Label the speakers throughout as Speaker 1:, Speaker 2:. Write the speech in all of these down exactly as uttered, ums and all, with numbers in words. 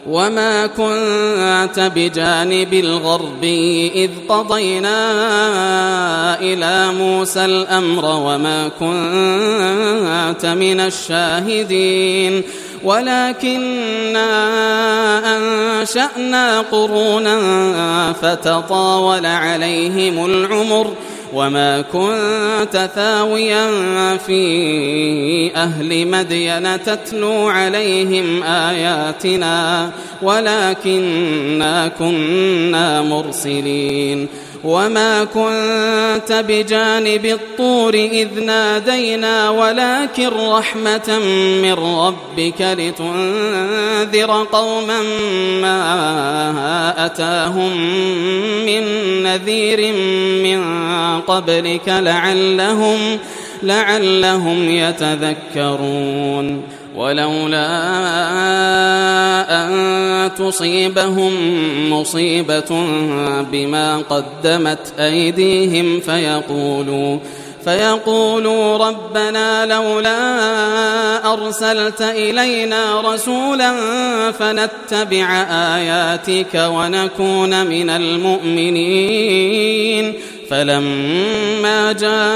Speaker 1: وما كنت بجانب الغربي إذ قضينا إلى موسى الأمر وما كنت من الشاهدين ولكننا أنشأنا قرونا فتطاول عليهم العمر وما كنت ثاويا في أهل مدين تتلو عليهم آياتنا ولكننا كنا مرسلين وما كنت بجانب الطور إذ نادينا ولكن رحمة من ربك لتنذر قوما ما أتاهم من نذير من قبلك لعلهم, لعلهم يتذكرون ولولا أن تصيبهم مصيبة بما قدمت أيديهم فيقولوا فيقولوا ربنا لولا أرسلت إلينا رسولا فنتبع آياتك ونكون من المؤمنين فلما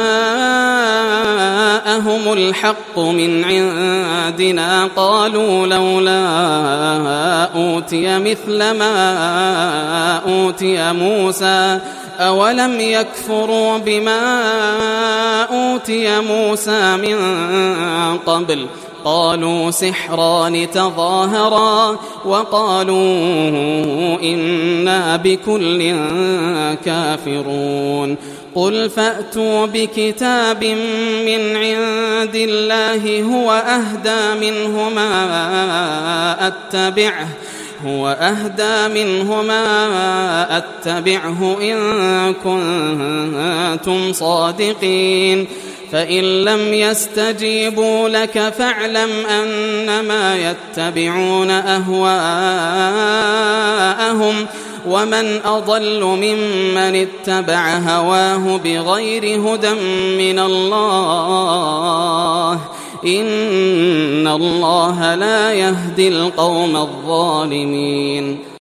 Speaker 1: جاءهم الحق من عندنا قالوا لولا أوتي مثل ما أوتي موسى أولم يكفروا بما أوتي موسى من قبل قالوا سحران تظاهرا وقالوا إنا بكل كافرون قل فأتوا بكتاب من عند الله هو أهدى منهما أتبعه هو أهدى منهما أتبعه إن كنتم صادقين فإن لم يستجيبوا لك فاعلم أنما يتبعون أهواءهم ومن أضل ممن اتبع هواه بغير هدى من الله إن الله لا يهدي القوم الظالمين.